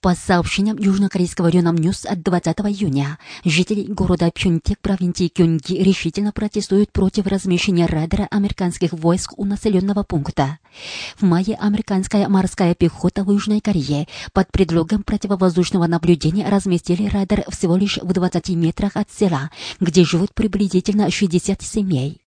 По сообщениям южнокорейского Yonhap News от 20 июня, жители города Пхёнтек провинции Кёнги решительно протестуют против размещения радара американских войск у населенного пункта. В мае американская морская пехота в Южной Корее под предлогом противовоздушного наблюдения разместили радар всего лишь в 20 метрах от села, где живут приблизительно 60 семей.